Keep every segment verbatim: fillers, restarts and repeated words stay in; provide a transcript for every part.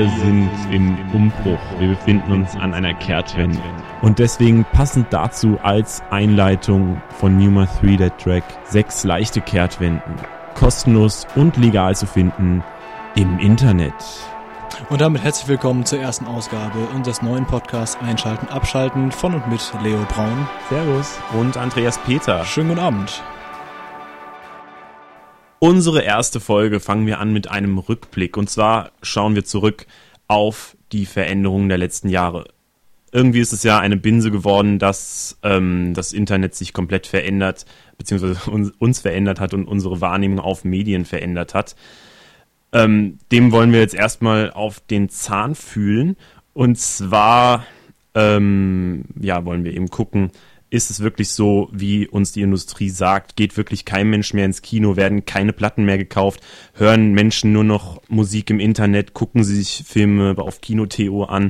Wir sind im Umbruch. Wir befinden uns an einer Kehrtwende. Und deswegen passend dazu als Einleitung von Numa drei der Track sechs leichte Kehrtwenden. Kostenlos und legal zu finden im Internet. Und damit herzlich willkommen zur ersten Ausgabe unseres neuen Podcasts Einschalten, Abschalten von und mit Leo Braun. Servus. Und Andreas Peter. Schönen guten Abend. Unsere erste Folge fangen wir an mit einem Rückblick. Und zwar schauen wir zurück auf die Veränderungen der letzten Jahre. Irgendwie ist es ja eine Binse geworden, dass ähm, das Internet sich komplett verändert, beziehungsweise uns, uns verändert hat und unsere Wahrnehmung auf Medien verändert hat. Ähm, dem wollen wir jetzt erstmal auf den Zahn fühlen. Und zwar ähm, ja, wollen wir eben gucken, ist es wirklich so, wie uns die Industrie sagt? Geht wirklich kein Mensch mehr ins Kino? Werden keine Platten mehr gekauft? Hören Menschen nur noch Musik im Internet? Gucken sie sich Filme auf Kino.to an?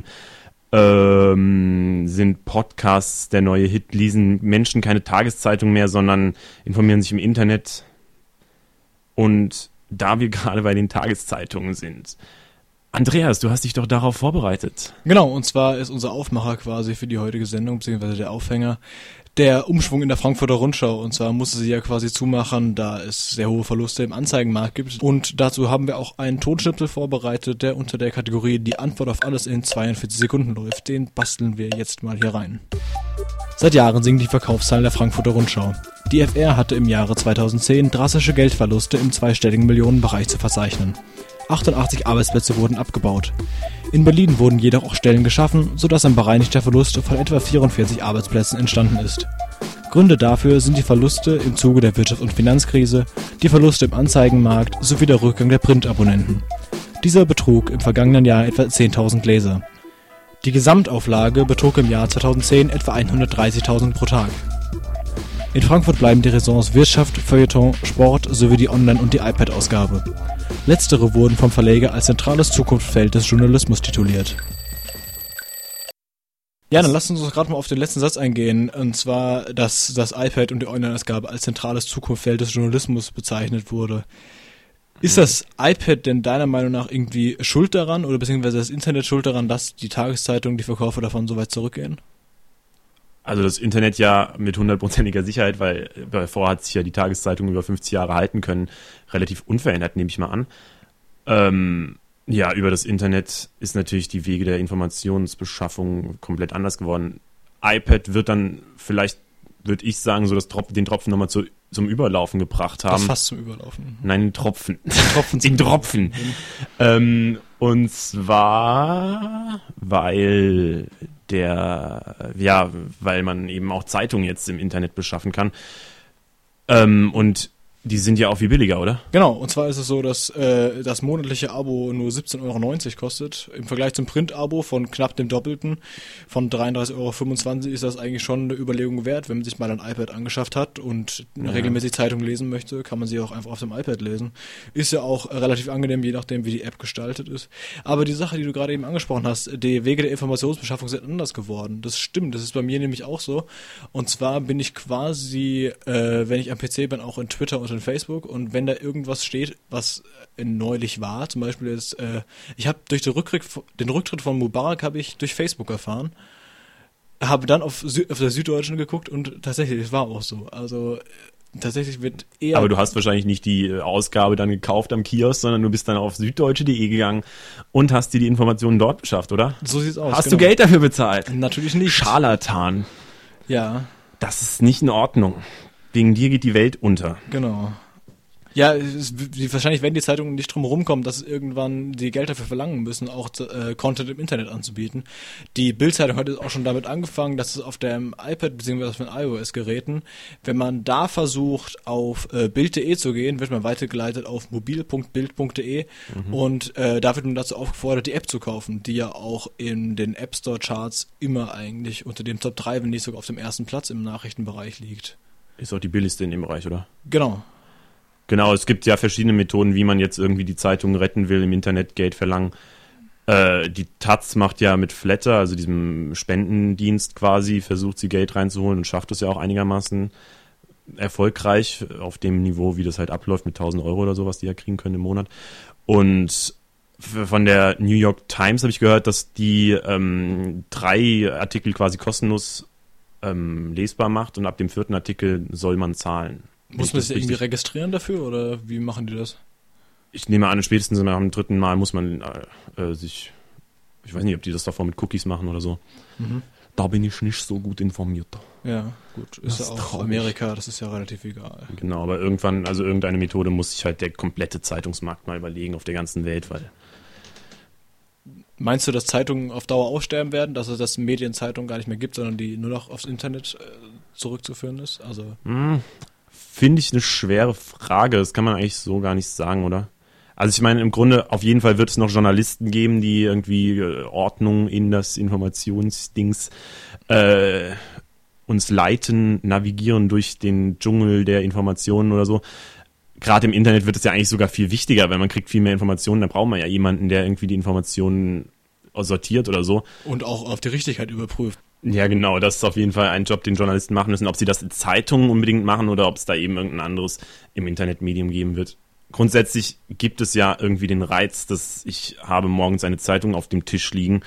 Ähm, sind Podcasts der neue Hit? Lesen Menschen keine Tageszeitung mehr, sondern informieren sich im Internet? Und da wir gerade bei den Tageszeitungen sind, Andreas, du hast dich doch darauf vorbereitet. Genau, und zwar ist unser Aufmacher quasi für die heutige Sendung, beziehungsweise der Aufhänger, der Umschwung in der Frankfurter Rundschau. Und zwar musste sie ja quasi zumachen, da es sehr hohe Verluste im Anzeigenmarkt gibt. Und dazu haben wir auch einen Tonschnipsel vorbereitet, der unter der Kategorie Die Antwort auf alles in zweiundvierzig Sekunden läuft. Den basteln wir jetzt mal hier rein. Seit Jahren sinken die Verkaufszahlen der Frankfurter Rundschau. Die F R hatte im Jahre zweitausendzehn drastische Geldverluste im zweistelligen Millionenbereich zu verzeichnen. achtundachtzig Arbeitsplätze wurden abgebaut. In Berlin wurden jedoch auch Stellen geschaffen, sodass ein bereinigter Verlust von etwa vierundvierzig Arbeitsplätzen entstanden ist. Gründe dafür sind die Verluste im Zuge der Wirtschafts- und Finanzkrise, die Verluste im Anzeigenmarkt sowie der Rückgang der Printabonnenten. Dieser betrug im vergangenen Jahr etwa zehntausend Leser. Die Gesamtauflage betrug im Jahr zweitausendzehn etwa hundertdreißigtausend pro Tag. In Frankfurt bleiben die Ressorts Wirtschaft, Feuilleton, Sport sowie die Online- und die iPad-Ausgabe. Letztere wurden vom Verleger als zentrales Zukunftsfeld des Journalismus tituliert. Ja, dann lasst uns doch gerade mal auf den letzten Satz eingehen, und zwar, dass das iPad und die Online-Ausgabe als zentrales Zukunftsfeld des Journalismus bezeichnet wurde. Ist das iPad denn deiner Meinung nach irgendwie schuld daran, oder beziehungsweise das Internet schuld daran, dass die Tageszeitungen, die Verkäufe davon so weit zurückgehen? Also das Internet ja mit hundertprozentiger Sicherheit, weil davor hat sich ja die Tageszeitung über fünfzig Jahre halten können, relativ unverändert, nehme ich mal an. Ähm, ja, über das Internet ist natürlich die Wege der Informationsbeschaffung komplett anders geworden. iPad wird dann vielleicht, würde ich sagen, so das Tropf, den Tropfen nochmal zu, zum Überlaufen gebracht haben. Das fast zum Überlaufen. Nein, den Tropfen. Den Tropfen. den Tropfen. ähm, und zwar, weil der, ja, weil man eben auch Zeitungen jetzt im Internet beschaffen kann. Ähm, und die sind ja auch viel billiger, oder? Genau, und zwar ist es so, dass äh, das monatliche Abo nur siebzehn Euro neunzig kostet. Im Vergleich zum Print-Abo von knapp dem Doppelten, von dreiunddreißig Euro fünfundzwanzig, ist das eigentlich schon eine Überlegung wert. Wenn man sich mal ein iPad angeschafft hat und ja. regelmäßig Zeitung lesen möchte, kann man sie auch einfach auf dem iPad lesen. Ist ja auch relativ angenehm, je nachdem, wie die App gestaltet ist. Aber die Sache, die du gerade eben angesprochen hast, die Wege der Informationsbeschaffung sind anders geworden. Das stimmt, das ist bei mir nämlich auch so. Und zwar bin ich quasi, äh, wenn ich am P C bin, auch in Twitter und in Facebook, und wenn da irgendwas steht, was äh, neulich war, zum Beispiel jetzt, äh, ich habe durch den Rücktritt, den Rücktritt von Mubarak habe ich durch Facebook erfahren, habe dann auf, Sü- auf der Süddeutschen geguckt und tatsächlich, es war auch so. Also äh, tatsächlich wird eher... Aber du hast wahrscheinlich nicht die äh, Ausgabe dann gekauft am Kiosk, sondern du bist dann auf süddeutsche punkt de gegangen und hast dir die Informationen dort beschafft, oder? So sieht's aus. Hast genau. du Geld dafür bezahlt? Natürlich nicht. Scharlatan. Ja. Das ist nicht in Ordnung. Wegen dir geht die Welt unter. Genau. Ja, es, die, wahrscheinlich werden die Zeitungen nicht drum rumkommen, dass irgendwann die Geld dafür verlangen müssen, auch äh, Content im Internet anzubieten. Die Bild-Zeitung hat jetzt auch schon damit angefangen, dass es auf dem iPad bzw. auf den iOS-Geräten, wenn man da versucht, auf äh, Bild punkt de zu gehen, wird man weitergeleitet auf mobil punkt bild punkt de mhm. und äh, da wird man dazu aufgefordert, die App zu kaufen, die ja auch in den App Store Charts immer eigentlich unter dem Top drei, wenn nicht sogar auf dem ersten Platz im Nachrichtenbereich liegt. Ist auch die billigste in dem Bereich, oder? Genau. Genau, es gibt ja verschiedene Methoden, wie man jetzt irgendwie die Zeitung retten will, im Internet Geld verlangen. Äh, die Taz macht ja mit Flatter, also diesem Spendendienst quasi, versucht sie Geld reinzuholen und schafft es ja auch einigermaßen erfolgreich auf dem Niveau, wie das halt abläuft, mit tausend Euro oder so, was die ja kriegen können im Monat. Und von der New York Times habe ich gehört, dass die ähm, drei Artikel quasi kostenlos ähm, lesbar macht und ab dem vierten Artikel soll man zahlen. Muss man sich irgendwie registrieren dafür oder wie machen die das? Ich nehme an, spätestens am dritten Mal muss man äh, äh, sich, ich weiß nicht, ob die das davor mit Cookies machen oder so. Mhm. Da bin ich nicht so gut informiert. Ja, gut. Ist ja auch Amerika, das ist ja relativ egal. Genau, aber irgendwann, also irgendeine Methode muss sich halt der komplette Zeitungsmarkt mal überlegen auf der ganzen Welt, weil... Meinst du, dass Zeitungen auf Dauer aussterben werden, dass es das Medienzeitungen gar nicht mehr gibt, sondern die nur noch aufs Internet äh, zurückzuführen ist? Also hm, finde ich eine schwere Frage. Das kann man eigentlich so gar nicht sagen, oder? Also ich meine, im Grunde, auf jeden Fall wird es noch Journalisten geben, die irgendwie äh, Ordnung in das Informationsdings äh, uns leiten, navigieren durch den Dschungel der Informationen oder so. Gerade im Internet wird es ja eigentlich sogar viel wichtiger, weil man kriegt viel mehr Informationen, da braucht man ja jemanden, der irgendwie die Informationen sortiert oder so. Und auch auf die Richtigkeit überprüft. Ja, genau, das ist auf jeden Fall ein Job, den Journalisten machen müssen. Ob sie das in Zeitungen unbedingt machen oder ob es da eben irgendein anderes im Internetmedium geben wird. Grundsätzlich gibt es ja irgendwie den Reiz, dass ich habe morgens eine Zeitung auf dem Tisch liegen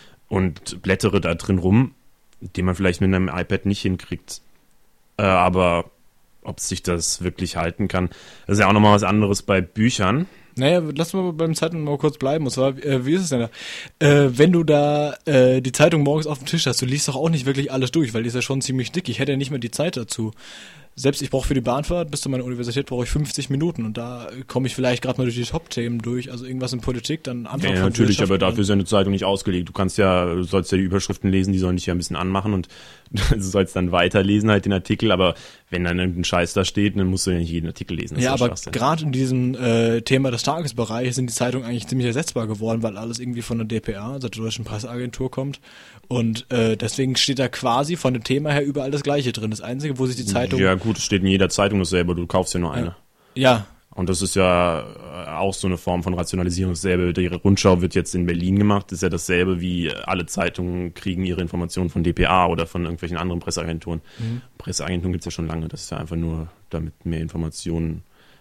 und blättere da drin rum, den man vielleicht mit einem iPad nicht hinkriegt. Äh, aber ob sich das wirklich halten kann, das ist ja auch nochmal was anderes bei Büchern. Naja, lass mal beim Zeitung mal kurz bleiben. Und zwar, äh, wie ist es denn da? Äh, wenn du da äh, die Zeitung morgens auf dem Tisch hast, du liest doch auch nicht wirklich alles durch, weil die ist ja schon ziemlich dick. Ich hätte ja nicht mehr die Zeit dazu. Selbst ich brauche für die Bahnfahrt bis zu meiner Universität brauche ich fünfzig Minuten und da komme ich vielleicht gerade mal durch die Top-Themen durch, also irgendwas in Politik, dann Anfang ja, von natürlich, aber dafür ist ja eine Zeitung nicht ausgelegt. Du kannst ja, du sollst ja die Überschriften lesen, die sollen dich ja ein bisschen anmachen und du sollst dann weiterlesen halt den Artikel, aber wenn dann irgendein Scheiß da steht, dann musst du ja nicht jeden Artikel lesen. Das ja, aber gerade in diesem äh, Thema des Tagesbereichs sind die Zeitungen eigentlich ziemlich ersetzbar geworden, weil alles irgendwie von der D P A, also der Deutschen Presseagentur, kommt und äh, deswegen steht da quasi von dem Thema her überall das Gleiche drin. Das Einzige, wo sich die Zeitung... Ja gut, es steht in jeder Zeitung dasselbe, du kaufst ja nur eine. Ja. Und das ist ja auch so eine Form von Rationalisierung. Dasselbe, die Rundschau wird jetzt in Berlin gemacht, das ist ja dasselbe wie alle Zeitungen kriegen ihre Informationen von D P A oder von irgendwelchen anderen Presseagenturen. Mhm. Presseagenturen gibt es ja schon lange, das ist ja einfach nur, damit mehr Informationen,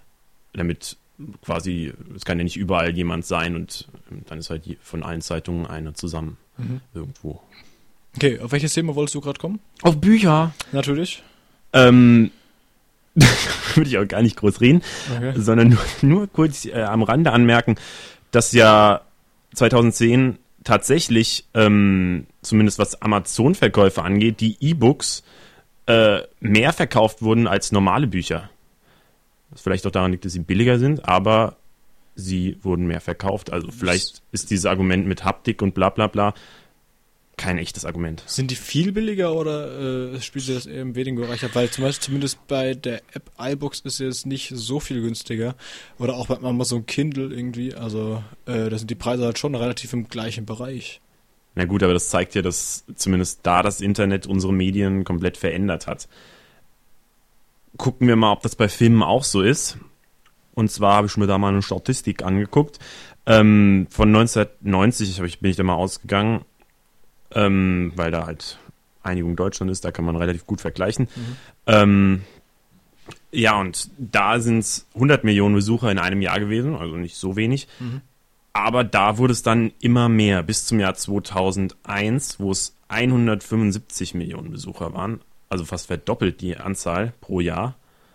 damit quasi, es kann ja nicht überall jemand sein und dann ist halt von allen Zeitungen eine zusammen mhm. irgendwo. Okay, auf welches Thema wolltest du gerade kommen? Auf Bücher. Natürlich. Ähm... würde ich auch gar nicht groß reden, okay. sondern nur, nur kurz äh, am Rande anmerken, dass ja zweitausendzehn tatsächlich, ähm, zumindest was Amazon-Verkäufe angeht, die E-Books äh, mehr verkauft wurden als normale Bücher. Was vielleicht auch daran liegt, dass sie billiger sind, aber sie wurden mehr verkauft. Also vielleicht ist dieses Argument mit Haptik und bla bla bla kein echtes Argument. Sind die viel billiger oder äh, spielt ihr das eher im wenigen Bereich ab? Weil zum Beispiel zumindest bei der App iBooks ist es nicht so viel günstiger. Oder auch bei Amazon Kindle irgendwie. Also äh, da sind die Preise halt schon relativ im gleichen Bereich. Na gut, aber das zeigt ja, dass zumindest da das Internet unsere Medien komplett verändert hat. Gucken wir mal, ob das bei Filmen auch so ist. Und zwar habe ich mir da mal eine Statistik angeguckt. Ähm, von neunzehnhundertneunzig hab ich, bin ich da mal ausgegangen, Ähm, weil da halt Einigung Deutschland ist, da kann man relativ gut vergleichen. Mhm. Ähm, ja, und da sind es hundert Millionen Besucher in einem Jahr gewesen, also nicht so wenig. Mhm. Aber da wurde es dann immer mehr, bis zum Jahr zweitausendeins, wo es hundertfünfundsiebzig Millionen Besucher waren, also fast verdoppelt die Anzahl pro Jahr.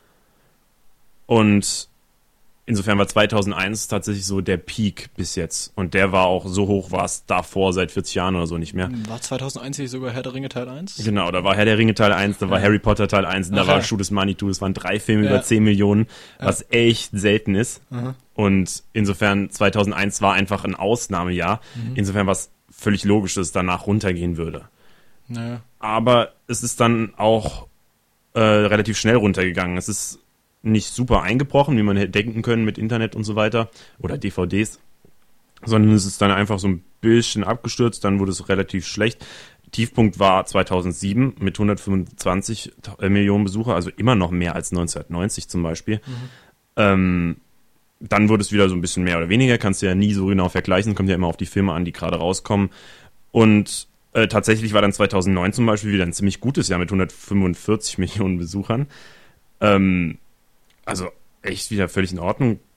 Und insofern war zweitausendeins tatsächlich so der Peak bis jetzt. Und der war auch, so hoch war es davor seit vierzig Jahren oder so nicht mehr. War zweitausendeins nicht sogar Herr der Ringe Teil eins? Genau, da war Herr der Ringe Teil eins, da war ja. Harry Potter Teil eins und Ach, da war ja. Schuh des Manitou. Es waren drei Filme ja. über zehn Millionen, was ja. echt selten ist. Aha. Und insofern zweitausendeins war einfach ein Ausnahmejahr. Mhm. Insofern war es völlig logisch, dass es danach runtergehen würde. Naja. Aber es ist dann auch äh, relativ schnell runtergegangen. Es ist nicht super eingebrochen, wie man hätte denken können mit Internet und so weiter oder D V Ds, sondern es ist dann einfach so ein bisschen abgestürzt, dann wurde es relativ schlecht. Tiefpunkt war zweitausendsieben mit hundertfünfundzwanzig Millionen Besucher, also immer noch mehr als neunzehnhundertneunzig zum Beispiel. Mhm. Ähm, dann wurde es wieder so ein bisschen mehr oder weniger, kannst du ja nie so genau vergleichen, kommt ja immer auf die Filme an, die gerade rauskommen. Und äh, tatsächlich war dann zweitausendneun zum Beispiel wieder ein ziemlich gutes Jahr mit hundertfünfundvierzig Millionen Besuchern. Ähm, Also echt wieder völlig in Ordnung.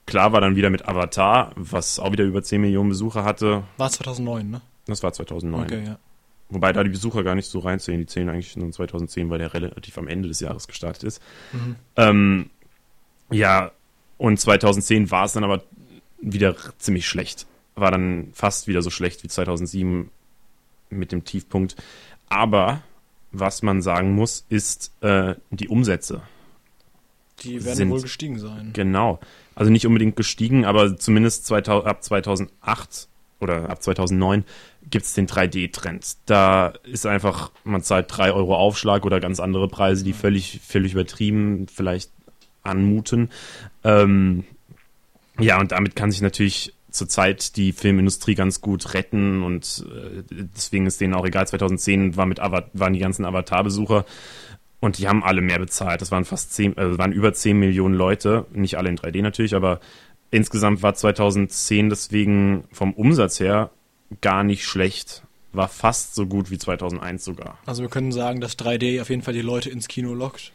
klar war dann wieder mit Avatar, was auch wieder über zehn Millionen Besucher hatte. War zweitausendneun, ne? Das war zweitausendneun. Okay, ja. Wobei da die Besucher gar nicht so reinzählen. Die zählen eigentlich nur zweitausendzehn, weil der relativ am Ende des Jahres gestartet ist. Mhm. Ähm, ja, und zweitausendzehn war es dann aber wieder ziemlich schlecht. War dann fast wieder so schlecht wie zweitausendsieben mit dem Tiefpunkt. Aber was man sagen muss, ist äh, die Umsätze. Die werden sind, wohl gestiegen sein. Genau. Also nicht unbedingt gestiegen, aber zumindest zweitausend, ab zweitausendacht oder ab zweitausendneun gibt es den drei D-Trend. Da ist einfach, man zahlt drei Euro Aufschlag oder ganz andere Preise, die völlig, völlig übertrieben vielleicht anmuten. Ähm, ja, und damit kann sich natürlich zurzeit die Filmindustrie ganz gut retten und äh, deswegen ist denen auch egal. zweitausendzehn war mit Ava- waren die ganzen Avatar-Besucher und die haben alle mehr bezahlt. Das waren fast zehn, äh, waren über zehn Millionen Leute, nicht alle in drei D natürlich, aber insgesamt war zweitausendzehn deswegen vom Umsatz her gar nicht schlecht. War fast so gut wie zweitausendeins sogar. Also wir können sagen, dass drei D auf jeden Fall die Leute ins Kino lockt.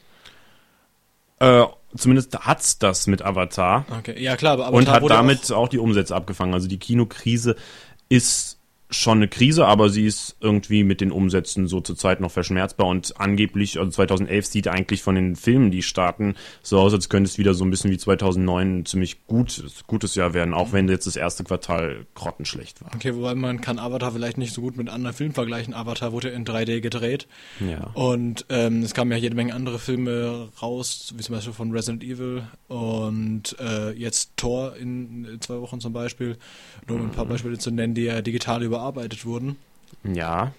Äh, zumindest hat's das mit Avatar. Okay, ja klar, aber Avatar Und hat wurde damit auch, auch die Umsätze abgefangen. Also die Kinokrise ist schon eine Krise, aber sie ist irgendwie mit den Umsätzen so zurzeit noch verschmerzbar und angeblich, also zweitausendelf sieht eigentlich von den Filmen, die starten, so aus, als könnte es wieder so ein bisschen wie zweitausendneun ein ziemlich gut, gutes Jahr werden, auch wenn jetzt das erste Quartal grottenschlecht war. Okay, wobei man kann Avatar vielleicht nicht so gut mit anderen Filmen vergleichen. Avatar wurde ja in drei D gedreht. Ja. Und ähm, es kamen ja jede Menge andere Filme raus, wie zum Beispiel von Resident Evil und äh, jetzt Thor in, in zwei Wochen zum Beispiel, nur um ein paar Beispiele zu nennen, die ja digital überarbeitet wurden. Ja.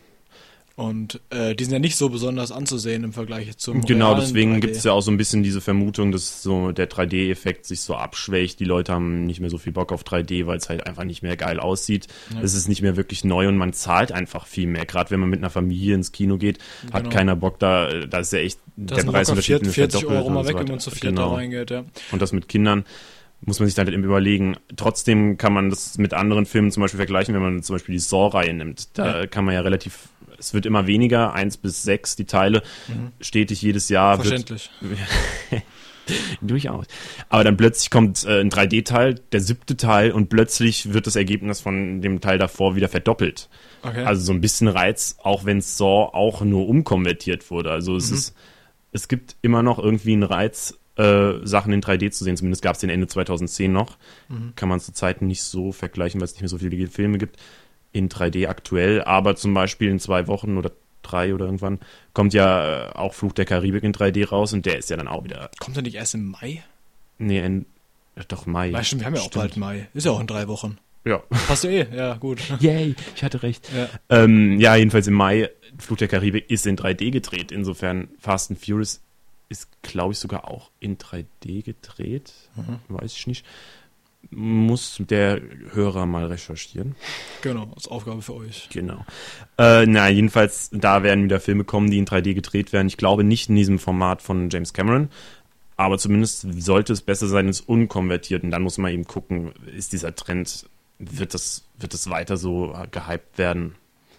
Und äh, die sind ja nicht so besonders anzusehen im Vergleich zum Genau, realen deswegen drei D. gibt es ja auch so ein bisschen diese Vermutung, dass so der drei D-Effekt sich so abschwächt. Die Leute haben nicht mehr so viel Bock auf drei D, weil es halt einfach nicht mehr geil aussieht. Ja. Es ist nicht mehr wirklich neu und man zahlt einfach viel mehr. Gerade wenn man mit einer Familie ins Kino geht, hat Genau. keiner Bock da. Da ist ja echt Das der sind Preisunterschied locker vierzig verdoppelt Euro mal und so weg, wenn weiter. man zu viert Genau. da reingeht, ja. Und das mit Kindern muss man sich dann halt eben überlegen. Trotzdem kann man das mit anderen Filmen zum Beispiel vergleichen, wenn man zum Beispiel die Saw-Reihe nimmt. Da Ja. kann man ja relativ, es wird immer weniger, eins bis sechs, die Teile, Mhm. stetig jedes Jahr. Verständlich. Wird, durchaus. Aber dann plötzlich kommt äh, ein drei D-Teil, der siebte Teil, und plötzlich wird das Ergebnis von dem Teil davor wieder verdoppelt. Okay. Also so ein bisschen Reiz, auch wenn Saw auch nur umkonvertiert wurde. Also es Mhm. ist, es gibt immer noch irgendwie einen Reiz, äh, Sachen in drei D zu sehen. Zumindest gab es den Ende zweitausendzehn noch. Mhm. Kann man zurzeit nicht so vergleichen, weil es nicht mehr so viele Filme gibt in drei D aktuell. Aber zum Beispiel in zwei Wochen oder drei oder irgendwann kommt ja äh, auch Fluch der Karibik in drei D raus und der ist ja dann auch wieder, Kommt er nicht erst im Mai? nee, in, ja, doch Mai. Ja, stimmt, wir haben ja auch Stimmt. bald Mai. Ist ja auch in drei Wochen. Ja. Passt ja eh, ja, gut. Yay, ich hatte recht. Ja. Ähm, ja, jedenfalls im Mai, Fluch der Karibik ist in drei D gedreht. Insofern Fast and Furious ist, glaube ich, sogar auch in drei D gedreht. Mhm. Weiß ich nicht. Muss der Hörer mal recherchieren. Genau, als Aufgabe für euch. Genau. Äh, na, jedenfalls, da werden wieder Filme kommen, die in drei D gedreht werden. Ich glaube nicht in diesem Format von James Cameron, aber zumindest sollte es besser sein ins Unkonvertiert. Und dann muss man eben gucken, ist dieser Trend, wird das, wird das weiter so gehypt werden?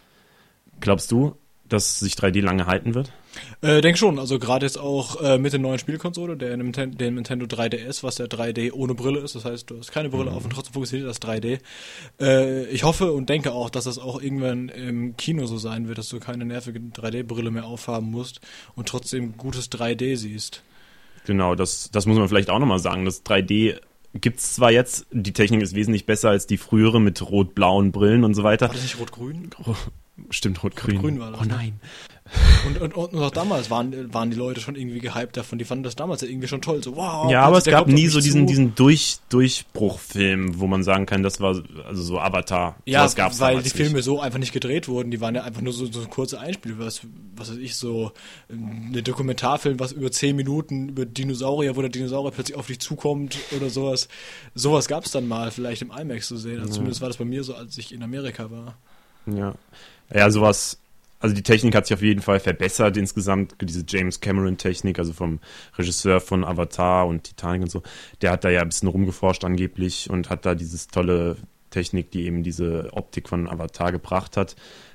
Glaubst du, dass sich drei D lange halten wird? Äh, denk schon, also gerade jetzt auch äh, mit der neuen Spielkonsole, der Ninten- dem Nintendo drei D S, was der drei D ohne Brille ist, das heißt, du hast keine Brille Mhm. auf und trotzdem funktioniert das drei D. Äh, ich hoffe und denke auch, dass das auch irgendwann im Kino so sein wird, dass du keine nervige drei D-Brille mehr aufhaben musst und trotzdem gutes drei D siehst. Genau, das, das muss man vielleicht auch nochmal sagen. Das drei D gibt's zwar jetzt, die Technik ist wesentlich besser als die frühere mit rot-blauen Brillen und so weiter. War das nicht rot-grün? Stimmt, rot-grün. Rot-grün war das, Oh ne? nein. Und, und, und auch damals waren, waren die Leute schon irgendwie gehypt davon. Die fanden das damals ja irgendwie schon toll. So, wow, Ja, aber es der gab kommt auf nie mich so diesen, zu. diesen Durch, Durchbruchfilm, wo man sagen kann, das war also so Avatar. Ja, Sowas gab's weil damals die Filme nicht. so einfach nicht gedreht wurden. Die waren ja einfach nur so, so kurze Einspiele. Was, was weiß ich, so eine Dokumentarfilm, was über zehn Minuten über Dinosaurier, wo der Dinosaurier plötzlich auf dich zukommt oder sowas. Sowas gab es dann mal vielleicht im IMAX zu sehen. Also Ja. zumindest war das bei mir so, als ich in Amerika war. Ja. Ja, sowas. Also die Technik hat sich auf jeden Fall verbessert insgesamt, diese James Cameron-Technik, also vom Regisseur von Avatar und Titanic und so, der hat da ja ein bisschen rumgeforscht angeblich und hat da dieses tolle Technik, die eben diese Optik von Avatar gebracht hat.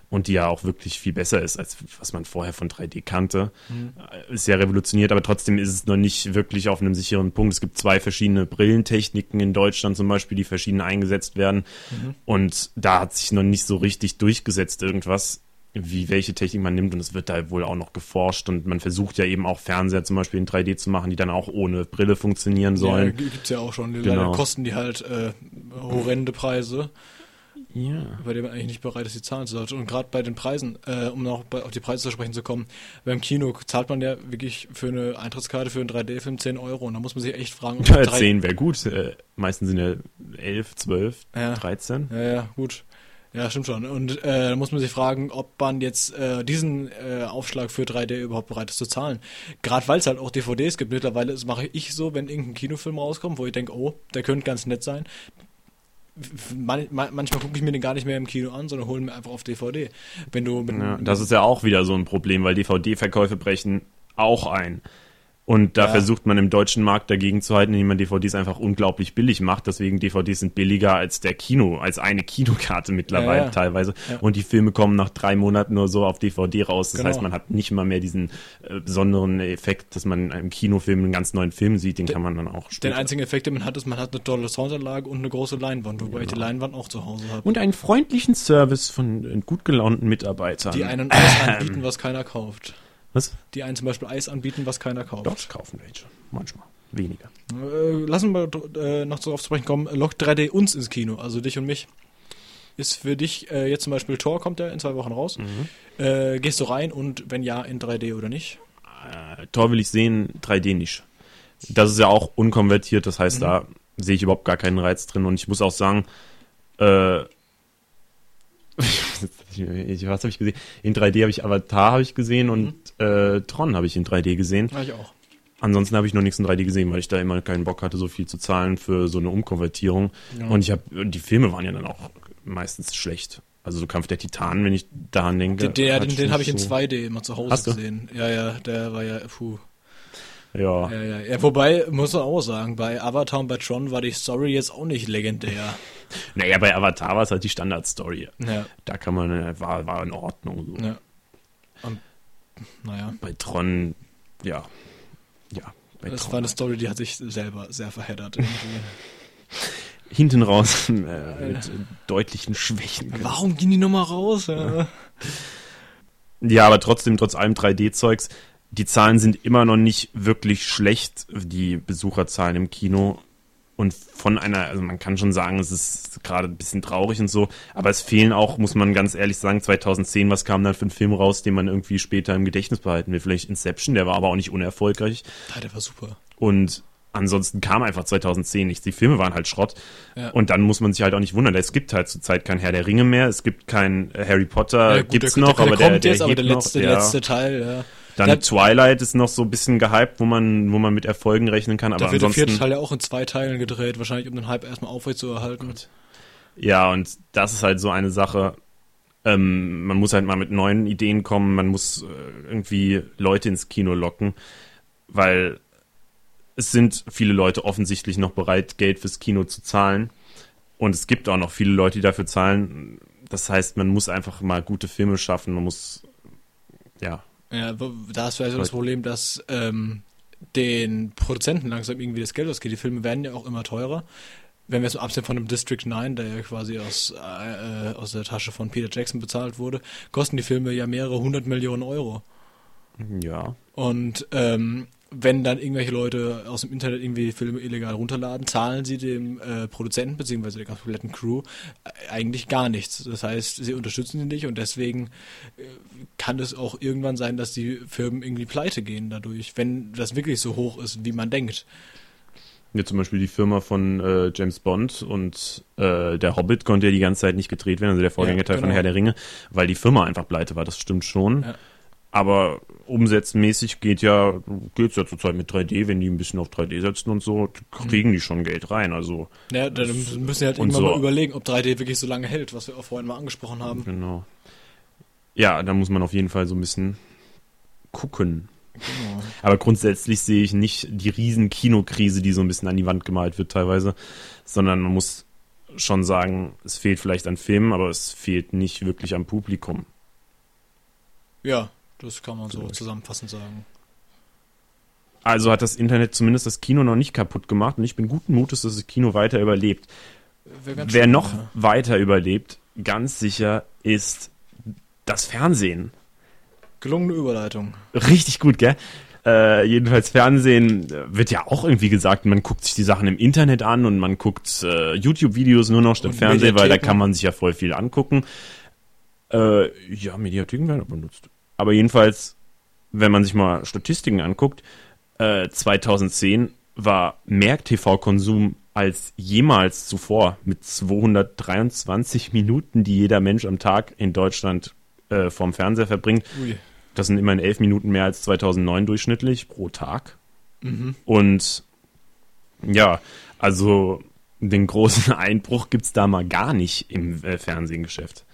und die ja auch wirklich viel besser ist, als was man vorher von drei D kannte. Mhm. Ist ja revolutioniert, aber trotzdem ist es noch nicht wirklich auf einem sicheren Punkt. Es gibt zwei verschiedene Brillentechniken in Deutschland zum Beispiel, die verschieden eingesetzt werden. Mhm. Und da hat sich noch nicht so richtig durchgesetzt irgendwas, wie welche Technik man nimmt. Und es wird da wohl auch noch geforscht. Und man versucht ja eben auch Fernseher zum Beispiel in drei D zu machen, die dann auch ohne Brille funktionieren sollen. Ja, gibt's ja auch schon. Die genau. Leider kosten die halt äh, horrende Preise. Ja. Bei dem man eigentlich nicht bereit ist, die zahlen sollte. Und gerade bei den Preisen, äh, um noch bei, auf die Preise zu sprechen zu kommen, beim Kino zahlt man ja wirklich für eine Eintrittskarte für einen drei D-Film zehn Euro. Und da muss man sich echt fragen, ob ja, zehn wäre gut. Äh, meistens sind ja elf, zwölf, ja. dreizehn. Ja, ja, gut. Ja, stimmt schon. Und äh, da muss man sich fragen, ob man jetzt äh, diesen äh, Aufschlag für drei D überhaupt bereit ist zu zahlen. Gerade weil es halt auch D V Ds gibt. Mittlerweile das mache ich so, wenn irgendein Kinofilm rauskommt, wo ich denke, oh, der könnte ganz nett sein. Man, man, manchmal gucke ich mir den gar nicht mehr im Kino an, sondern hole mir einfach auf D V D. Wenn du mit, ja, das ist ja auch wieder so ein Problem, weil D V D-Verkäufe brechen auch ein. Und da ja. versucht man im deutschen Markt dagegen zu halten, indem man D V Ds einfach unglaublich billig macht. Deswegen D V Ds sind billiger als der Kino, als eine Kinokarte mittlerweile ja, ja. teilweise. Ja. Und die Filme kommen nach drei Monaten nur so auf D V D raus. Das genau. heißt, man hat nicht mal mehr diesen äh, besonderen Effekt, dass man im Kinofilm einen ganz neuen Film sieht. Den, den kann man dann auch später. Den einzigen Effekt, den man hat, ist, man hat eine tolle Soundanlage und eine große Leinwand, wobei genau. ich die Leinwand auch zu Hause habe. Und einen freundlichen Service von gut gelaunten Mitarbeitern. Die einen alles anbieten, was keiner kauft. Was? Die einen zum Beispiel Eis anbieten, was keiner kauft. Doch, kaufen welche. Manchmal. Weniger. Äh, lassen wir äh, noch darauf zu sprechen kommen. Lockt drei D uns ins Kino, also dich und mich. Ist für dich äh, jetzt zum Beispiel Tor, kommt der in zwei Wochen raus. Mhm. Äh, gehst du rein und wenn ja, in drei D oder nicht? Äh, Tor will ich sehen, drei D nicht. Das ist ja auch unkonvertiert, das heißt, mhm. da sehe ich überhaupt gar keinen Reiz drin. Und ich muss auch sagen, äh, was habe ich gesehen? In drei D habe ich Avatar habe ich gesehen und mhm. äh, Tron habe ich in drei D gesehen. Ja, ich auch. Ansonsten habe ich noch nichts in drei D gesehen, weil ich da immer keinen Bock hatte, so viel zu zahlen für so eine Umkonvertierung. Ja. Und ich habe, die Filme waren ja dann auch meistens schlecht. Also so Kampf der Titanen, wenn ich daran denke. Der, den den habe ich in zwei D immer zu Hause Hast gesehen. Du? Ja, ja, der war ja, puh. Ja. Ja, ja. ja. Wobei, muss man auch sagen, bei Avatar und bei Tron war die Story jetzt auch nicht legendär. Naja, bei Avatar war es halt die Standardstory. Ja. Da kann man, war, war in Ordnung. So. Ja. Und, naja. Bei Tron, ja. Ja. Bei das Tron war eine Story, die hat sich selber sehr verheddert. Irgendwie. Hinten raus äh, mit deutlichen Schwächen. Warum ging die nochmal raus? Ja. ja, aber trotzdem, trotz allem drei D-Zeugs, die Zahlen sind immer noch nicht wirklich schlecht, die Besucherzahlen im Kino. Und von einer, also man kann schon sagen, es ist gerade ein bisschen traurig und so, aber es fehlen auch, muss man ganz ehrlich sagen, zweitausendzehn, was kam dann für ein Film raus, den man irgendwie später im Gedächtnis behalten will? Vielleicht Inception, der war aber auch nicht unerfolgreich. Ja, der war super. Und ansonsten kam einfach zweitausendzehn nichts. Die Filme waren halt Schrott. Ja. Und dann muss man sich halt auch nicht wundern. Es gibt halt zurzeit kein Herr der Ringe mehr, es gibt kein Harry Potter, ja, gut, gibt's der, noch, der, der aber kommt der, der jetzt, aber der letzte, noch, der ja. letzte Teil, ja. Dann der, Twilight ist noch so ein bisschen gehypt, wo man, wo man mit Erfolgen rechnen kann, aber da wird ansonsten... der vierte Teil ja auch in zwei Teilen gedreht, wahrscheinlich um den Hype erstmal aufrechtzuerhalten. Ja, und das ist halt so eine Sache, ähm, man muss halt mal mit neuen Ideen kommen, man muss äh, irgendwie Leute ins Kino locken, weil es sind viele Leute offensichtlich noch bereit, Geld fürs Kino zu zahlen und es gibt auch noch viele Leute, die dafür zahlen. Das heißt, man muss einfach mal gute Filme schaffen, man muss, ja... Ja, da ist vielleicht so das Problem, dass ähm, den Produzenten langsam irgendwie das Geld ausgeht. Die Filme werden ja auch immer teurer. Wenn wir jetzt mal absehen von einem District neun, der ja quasi aus, äh, aus der Tasche von Peter Jackson bezahlt wurde, kosten die Filme ja mehrere hundert Millionen Euro. Ja. Und ähm, wenn dann irgendwelche Leute aus dem Internet irgendwie Filme illegal runterladen, zahlen sie dem äh, Produzenten bzw. der kompletten Crew äh, eigentlich gar nichts. Das heißt, sie unterstützen sie nicht und deswegen äh, kann es auch irgendwann sein, dass die Firmen irgendwie pleite gehen dadurch, wenn das wirklich so hoch ist, wie man denkt. Ja, zum Beispiel die Firma von äh, James Bond und äh, der Hobbit konnte ja die ganze Zeit nicht gedreht werden, also der Vorgängerteil ja, genau. von Herr der Ringe, weil die Firma einfach pleite war, das stimmt schon. Ja. Aber umsatzmäßig geht ja, geht's ja zurzeit mit drei D, wenn die ein bisschen auf drei D setzen und so, kriegen die schon Geld rein, also. Ja, dann müssen sie halt irgendwann so mal überlegen, ob drei D wirklich so lange hält, was wir auch vorhin mal angesprochen haben. Genau. Ja, da muss man auf jeden Fall so ein bisschen gucken. Genau. Aber grundsätzlich sehe ich nicht die riesen Kinokrise, die so ein bisschen an die Wand gemalt wird teilweise, sondern man muss schon sagen, es fehlt vielleicht an Filmen, aber es fehlt nicht wirklich am Publikum. Ja, das kann man so zusammenfassend sagen. Also hat das Internet zumindest das Kino noch nicht kaputt gemacht und ich bin guten Mutes, dass das Kino weiter überlebt. Wer schön, noch ja. weiter überlebt, ganz sicher, ist das Fernsehen. Gelungene Überleitung. Richtig gut, gell? Äh, jedenfalls Fernsehen wird ja auch irgendwie gesagt, man guckt sich die Sachen im Internet an und man guckt äh, YouTube-Videos nur noch statt Und Fernsehen, weil da Mediatheken. kann man sich ja voll viel angucken. Äh, ja, Mediatheken werden benutzt. Aber jedenfalls, wenn man sich mal Statistiken anguckt, äh, zweitausendzehn war mehr T V-Konsum als jemals zuvor mit zweihundertdreiundzwanzig Minuten, die jeder Mensch am Tag in Deutschland äh, vorm Fernseher verbringt. Ui. Das sind immerhin elf Minuten mehr als zweitausendneun durchschnittlich pro Tag. Mhm. Und ja, also den großen Einbruch gibt's da mal gar nicht im äh, Fernsehgeschäft.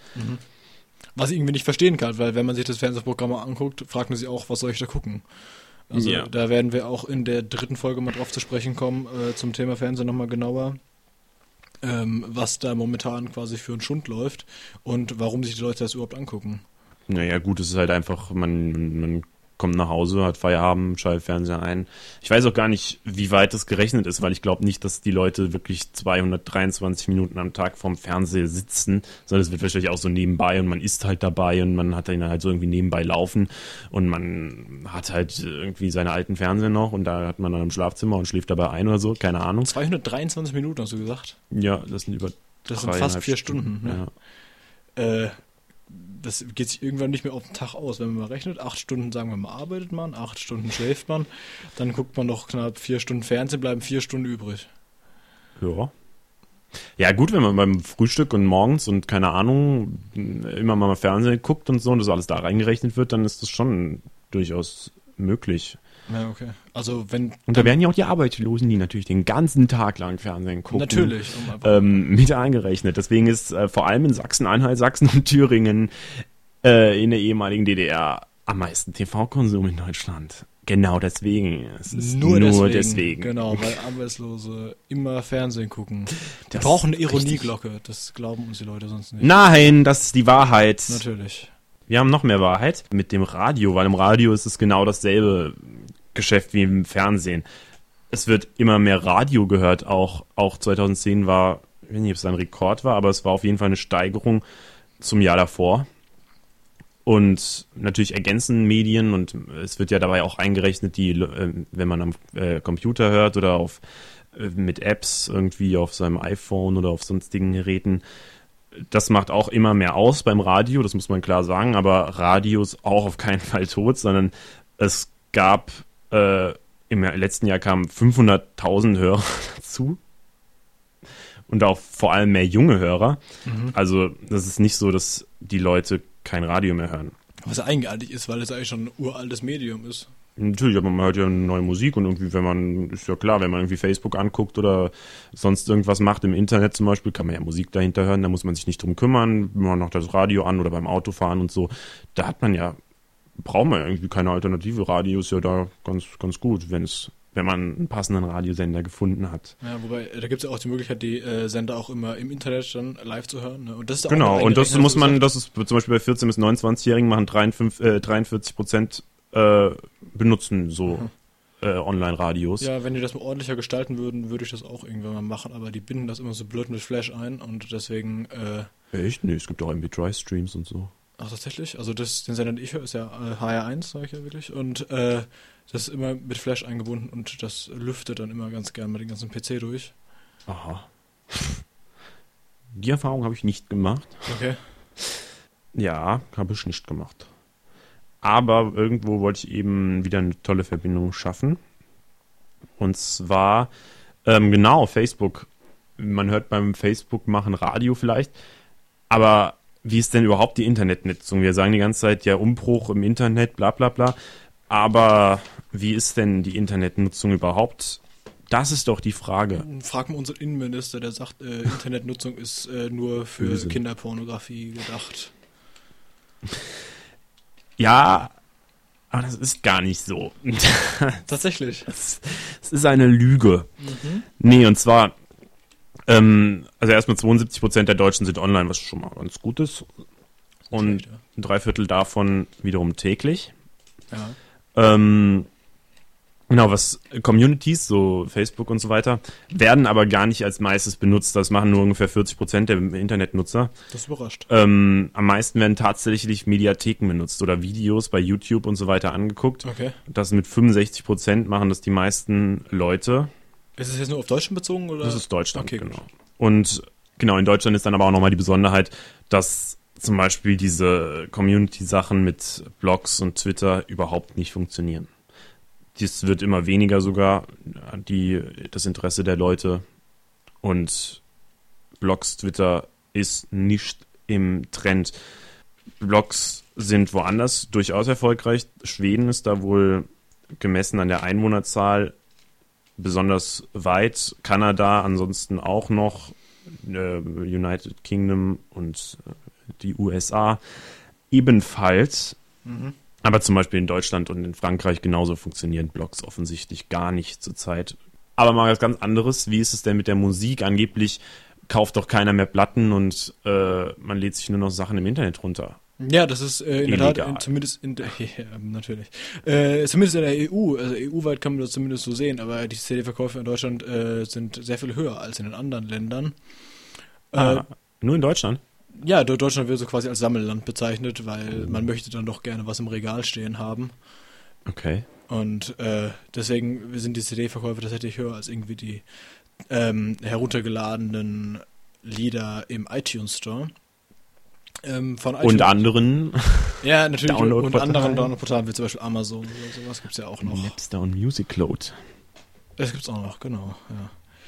Was ich irgendwie nicht verstehen kann, weil wenn man sich das Fernsehprogramm mal anguckt, fragt man sich auch, was soll ich da gucken? Also Ja. da werden wir auch in der dritten Folge mal drauf zu sprechen kommen, äh, zum Thema Fernsehen nochmal genauer, ähm, was da momentan quasi für einen Schund läuft und warum sich die Leute das überhaupt angucken. Naja, gut, es ist halt einfach, man, man kommt nach Hause, hat Feierabend, schaltet Fernseher ein. Ich weiß auch gar nicht, wie weit das gerechnet ist, weil ich glaube nicht, dass die Leute wirklich zweihundertdreiundzwanzig Minuten am Tag vorm Fernseher sitzen, sondern es wird wahrscheinlich auch so nebenbei und man isst halt dabei und man hat dann halt so irgendwie nebenbei laufen und man hat halt irgendwie seine alten Fernseher noch und da hat man dann im Schlafzimmer und schläft dabei ein oder so, keine Ahnung. zweihundertdreiundzwanzig Minuten hast du gesagt? Ja, das sind über Das sind fast dreieinhalb vier Stunden. Ja. ne? Äh, das geht sich irgendwann nicht mehr auf den Tag aus, wenn man mal rechnet. Acht Stunden, sagen wir mal, arbeitet man, acht Stunden schläft man, dann guckt man noch knapp vier Stunden Fernsehen, bleiben vier Stunden übrig. Ja. Ja, gut, wenn man beim Frühstück und morgens und keine Ahnung immer mal Fernsehen guckt und so und das alles da reingerechnet wird, dann ist das schon durchaus möglich. Ja, okay. Also wenn... Und da werden ja auch die Arbeitslosen, die natürlich den ganzen Tag lang Fernsehen gucken, Natürlich. Um einfach, ähm, mit eingerechnet. Deswegen ist äh, vor allem in Sachsen-Anhalt, Sachsen und Thüringen äh, in der ehemaligen D D R am meisten T V-Konsum in Deutschland. Genau deswegen. Es ist nur, nur deswegen, deswegen. Genau, weil Arbeitslose immer Fernsehen gucken. Die Das brauchen eine ist richtig. Ironieglocke. Das glauben uns die Leute sonst nicht. Nein, das ist die Wahrheit. Natürlich. Wir haben noch mehr Wahrheit mit dem Radio, weil im Radio ist es genau dasselbe Geschäft wie im Fernsehen. Es wird immer mehr Radio gehört, auch, auch zweitausendzehn war, ich weiß nicht, ob es ein Rekord war, aber es war auf jeden Fall eine Steigerung zum Jahr davor. Und natürlich ergänzen Medien und es wird ja dabei auch eingerechnet, die, äh, wenn man am äh, Computer hört oder auf, äh, mit Apps irgendwie auf seinem iPhone oder auf sonstigen Geräten. Das macht auch immer mehr aus beim Radio, das muss man klar sagen, aber Radio ist auch auf keinen Fall tot, sondern es gab, äh, im letzten Jahr kamen fünfhunderttausend Hörer dazu und auch vor allem mehr junge Hörer. Mhm. Also das ist nicht so, dass die Leute kein Radio mehr hören. Was eigenartig ist, weil es eigentlich schon ein uraltes Medium ist. Natürlich, aber man hört ja neue Musik und irgendwie, wenn man, ist ja klar, wenn man irgendwie Facebook anguckt oder sonst irgendwas macht im Internet zum Beispiel, kann man ja Musik dahinter hören, da muss man sich nicht drum kümmern, man macht das Radio an oder beim Autofahren und so. Da hat man ja, braucht man ja irgendwie keine Alternative. Radio ist ja da ganz, ganz gut, wenn es, wenn man einen passenden Radiosender gefunden hat. Ja, wobei, da gibt es ja auch die Möglichkeit, die äh, Sender auch immer im Internet dann live zu hören. Ne? Und das ist auch Genau, noch und das eingerechnet, muss hast du man, gesagt. das ist zum Beispiel bei vierzehn- bis neunundzwanzigjährigen machen dreiundfünfzig, äh, dreiundvierzig Prozent äh, benutzen so Mhm. äh, Online-Radios. Ja, wenn die das mal ordentlicher gestalten würden, würde ich das auch irgendwann mal machen, aber die binden das immer so blöd mit Flash ein und deswegen, äh, Echt? Nee, es gibt auch M P drei Streams und so. ach tatsächlich, also das, den Sender, den ich höre, ist ja äh, H R eins, sage ich ja wirklich, und äh, das ist immer mit Flash eingebunden und das lüftet dann immer ganz gern mal den ganzen P C durch. Aha. Die Erfahrung habe ich nicht gemacht. Okay. Ja, habe ich nicht gemacht. Aber irgendwo wollte ich eben wieder eine tolle Verbindung schaffen. Und zwar, ähm, genau, Facebook. Man hört beim Facebook machen Radio vielleicht. Aber wie ist denn überhaupt die Internetnutzung? Wir sagen die ganze Zeit, ja, Umbruch im Internet, bla bla bla. Aber wie ist denn die Internetnutzung überhaupt? Das ist doch die Frage. Frag mal unseren Innenminister, der sagt, äh, Internetnutzung ist äh, nur für Böse. Kinderpornografie gedacht. Ja, aber das ist gar nicht so. Tatsächlich. Es ist eine Lüge. Mhm. Nee, und zwar, ähm, also erstmal zweiundsiebzig Prozent der Deutschen sind online, was schon mal ganz gut ist. und schlecht, ja. drei Viertel davon wiederum täglich. Ja. Ähm, genau, was Communities, so Facebook und so weiter, werden aber gar nicht als meistes benutzt. Das machen nur ungefähr vierzig Prozent der Internetnutzer. Das überrascht. Ähm, am meisten werden tatsächlich Mediatheken benutzt oder Videos bei YouTube und so weiter angeguckt. Okay. Das mit fünfundsechzig Prozent machen das die meisten Leute. Ist es jetzt nur auf Deutschland bezogen? Oder? Das ist Deutschland, okay, genau. Gut. Und genau, in Deutschland ist dann aber auch nochmal die Besonderheit, dass zum Beispiel diese Community-Sachen mit Blogs und Twitter überhaupt nicht funktionieren. Das wird immer weniger sogar, die, das Interesse der Leute. Und Blogs, Twitter ist nicht im Trend. Blogs sind woanders durchaus erfolgreich. Schweden ist da wohl gemessen an der Einwohnerzahl besonders weit. Kanada ansonsten auch noch. Äh, United Kingdom und äh, die U S A ebenfalls. Mhm. Aber zum Beispiel in Deutschland und in Frankreich genauso funktionieren Blogs offensichtlich gar nicht zurzeit. Aber mal was ganz anderes. Wie ist es denn mit der Musik? Angeblich kauft doch keiner mehr Platten und äh, man lädt sich nur noch Sachen im Internet runter. Ja, das ist äh, in der Tat, in, zumindest in der, ja, natürlich, äh, zumindest in der E U, also E U-weit kann man das zumindest so sehen, aber die C D-Verkäufe in Deutschland äh, sind sehr viel höher als in den anderen Ländern. Äh, ah, nur in Deutschland? Ja, Deutschland wird so quasi als Sammelland bezeichnet, weil man möchte dann doch gerne was im Regal stehen haben. Okay. Und äh, deswegen sind die C D-Verkäufe tatsächlich höher als irgendwie die ähm, heruntergeladenen Lieder im iTunes Store. Ähm, von iTunes. Und anderen Ja, natürlich. Und Download-Portalen. anderen Download-Portalen, wie zum Beispiel Amazon oder sowas, gibt es ja auch noch. Napster und Music Load. Das gibt's auch noch, genau, ja.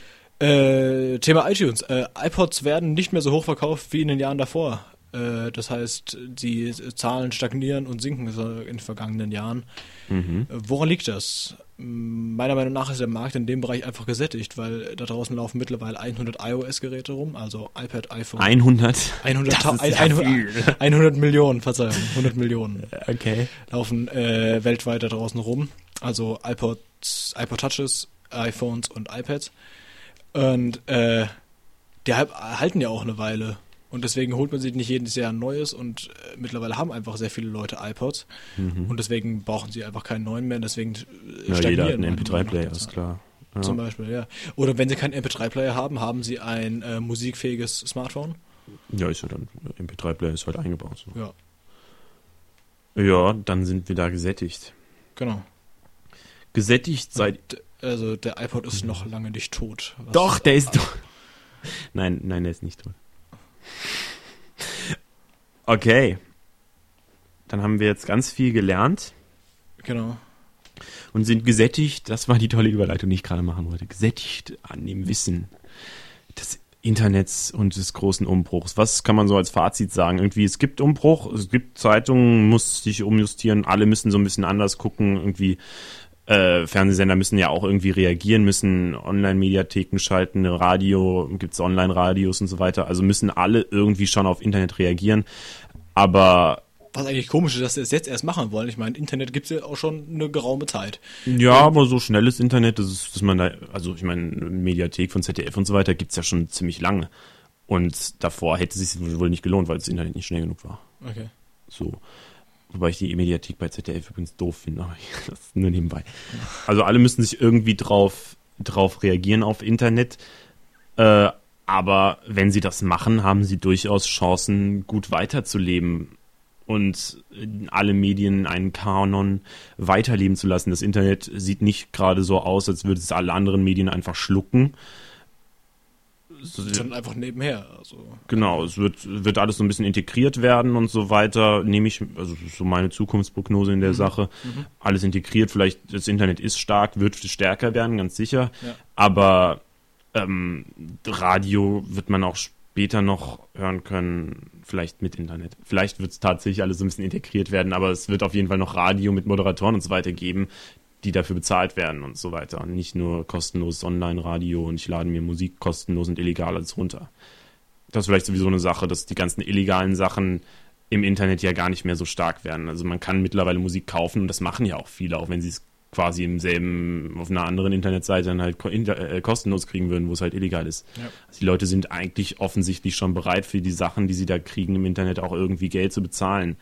Äh, Thema iTunes. Äh, iPods werden nicht mehr so hoch verkauft wie in den Jahren davor. Äh, das heißt, die Zahlen stagnieren und sinken in den vergangenen Jahren. Mhm. Äh, woran liegt das? Meiner Meinung nach ist der Markt in dem Bereich einfach gesättigt, weil da draußen laufen mittlerweile hundert iOS-Geräte rum, also iPad, iPhone. hundert? hundert, Das ist ein, ja ein, hundert Millionen, Verzeihung, hundert Millionen Okay. laufen äh, weltweit da draußen rum. Also iPods, iPod Touches, iPhones und iPads. Und äh, die halten ja auch eine Weile. Und deswegen holt man sich nicht jedes Jahr ein neues und äh, mittlerweile haben einfach sehr viele Leute iPods. Mhm. Und deswegen brauchen sie einfach keinen neuen mehr. Deswegen äh, Ja, jeder hat einen meiner M P drei Player, Meinung nach ist klar. Ja. Zum Beispiel, ja. Oder wenn sie keinen M P drei Player haben, haben sie ein äh, musikfähiges Smartphone. Ja, ist ja dann, M P drei Player ist halt eingebaut. So. Ja, Ja, dann sind wir da gesättigt. genau. Gesättigt seit... D- Also der iPod ist noch lange nicht tot. Was- Doch, der ist doch... Nein, nein, der ist nicht tot. Okay. Dann haben wir jetzt ganz viel gelernt Genau. und sind gesättigt. Das war die tolle Überleitung, die ich gerade machen wollte. Gesättigt an dem Wissen des Internets und des großen Umbruchs. Was kann man so als Fazit sagen? Irgendwie, es gibt Umbruch, es gibt Zeitungen, muss sich umjustieren, alle müssen so ein bisschen anders gucken. Irgendwie, äh, Fernsehsender müssen ja auch irgendwie reagieren, müssen Online-Mediatheken schalten, Radio, gibt's Online-Radios und so weiter. Also müssen alle irgendwie schon auf Internet reagieren. Aber Was eigentlich komisch ist, dass sie es jetzt erst machen wollen. Ich meine, Internet gibt es ja auch schon eine geraume Zeit. ja, aber so schnelles Internet, das ist, dass man da, also ich meine, Mediathek von Z D F und so weiter gibt's ja schon ziemlich lange. Und davor hätte es sich wohl nicht gelohnt, weil das Internet nicht schnell genug war. Okay. So. Wobei ich die Mediathek bei Z D F übrigens doof finde, aber das ist nur nebenbei. Also alle müssen sich irgendwie drauf, drauf reagieren auf Internet. Äh, aber wenn sie das machen, haben sie durchaus Chancen, gut weiterzuleben und alle Medien einen Kanon weiterleben zu lassen. Das Internet sieht nicht gerade so aus, als würde es alle anderen Medien einfach schlucken. Sondern einfach nebenher. Also. Genau, es wird, wird alles so ein bisschen integriert werden und so weiter, nehme ich, also so meine Zukunftsprognose in der Mhm. Sache. Mhm. Alles integriert, vielleicht das Internet ist stark, wird stärker werden, ganz sicher. Ja. Aber ähm, Radio wird man auch später noch hören können, vielleicht mit Internet. Vielleicht wird es tatsächlich alles so ein bisschen integriert werden, aber es wird auf jeden Fall noch Radio mit Moderatoren und so weiter geben, die dafür bezahlt werden und so weiter. Und nicht nur kostenloses Online-Radio und ich lade mir Musik kostenlos und illegal alles runter. Das ist vielleicht sowieso eine Sache, dass die ganzen illegalen Sachen im Internet ja gar nicht mehr so stark werden. Also man kann mittlerweile Musik kaufen und das machen ja auch viele, auch wenn sie es quasi im selben, auf einer anderen Internetseite dann halt ko- inter, äh, kostenlos kriegen würden, wo es halt illegal ist. Ja. Also die Leute sind eigentlich offensichtlich schon bereit, für die Sachen, die sie da kriegen im Internet, auch irgendwie Geld zu bezahlen.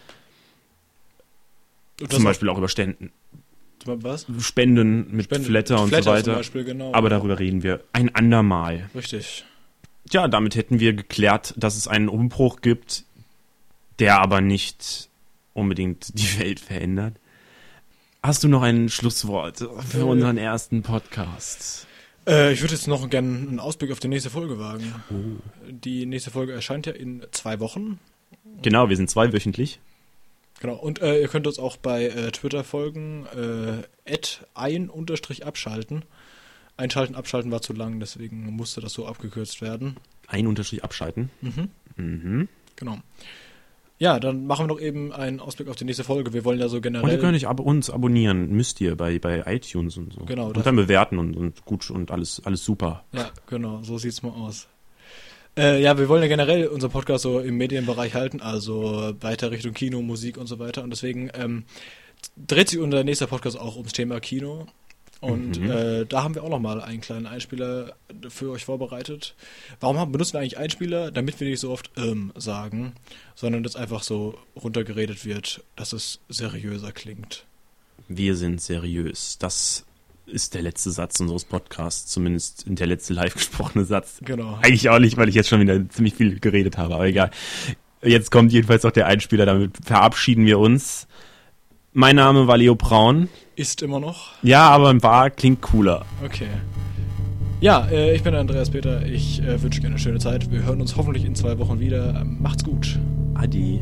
Zum Beispiel auch über Ständen. Was? Spenden mit Spenden. Flatter und Flatter so weiter. zum Beispiel, genau. Aber darüber reden wir ein andermal. Richtig. Ja, damit hätten wir geklärt, dass es einen Umbruch gibt, der aber nicht unbedingt die Welt verändert. Hast du noch ein Schlusswort für äh, unseren ersten Podcast? Äh, ich würde jetzt noch gerne einen Ausblick auf die nächste Folge wagen. Oh. Die nächste Folge erscheint ja in zwei Wochen. Genau, wir sind zweiwöchentlich. Genau, und äh, ihr könnt uns auch bei äh, Twitter folgen, äh, at ein unterstrich abschalten. Einschalten, abschalten war zu lang, deswegen musste das so abgekürzt werden. Ein Unterstrich abschalten. Mhm. Mhm. Genau. Ja, dann machen wir doch eben einen Ausblick auf die nächste Folge. Wir wollen ja so generell... Und ihr könnt euch ab uns abonnieren, müsst ihr bei, bei iTunes und so. Genau. Und dann bewerten und, und gut und alles, alles super. Ja, genau, so sieht's mal aus. Äh, ja, wir wollen ja generell unseren Podcast so im Medienbereich halten, also weiter Richtung Kino, Musik und so weiter. Und deswegen ähm, dreht sich unser nächster Podcast auch ums Thema Kino. Und Mhm. äh, da haben wir auch nochmal einen kleinen Einspieler für euch vorbereitet. Warum haben, benutzen wir eigentlich Einspieler? Damit wir nicht so oft ähm sagen, sondern dass einfach so runtergeredet wird, dass es seriöser klingt. Wir sind seriös. Das ist der letzte Satz unseres Podcasts, zumindest der letzte live gesprochene Satz. Genau. Eigentlich auch nicht, weil ich jetzt schon wieder ziemlich viel geredet habe, aber egal. Jetzt kommt jedenfalls noch der Einspieler, damit verabschieden wir uns. Mein Name war Leo Braun. Ist immer noch. Ja, aber im Wahr klingt cooler. Okay. Ja, äh, ich bin Andreas Peter. Ich äh, wünsche dir eine schöne Zeit. Wir hören uns hoffentlich in zwei Wochen wieder. Ähm, macht's gut. Adi.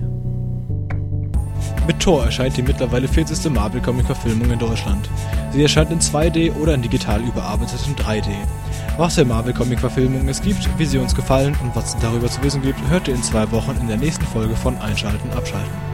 Mit Thor erscheint die mittlerweile vierzigste Marvel-Comic-Verfilmung in Deutschland. Sie erscheint in zwei D oder in digital überarbeitetem drei D. Was für Marvel-Comic-Verfilmungen es gibt, wie sie uns gefallen und was es darüber zu wissen gibt, hört ihr in zwei Wochen in der nächsten Folge von Einschalten, Abschalten.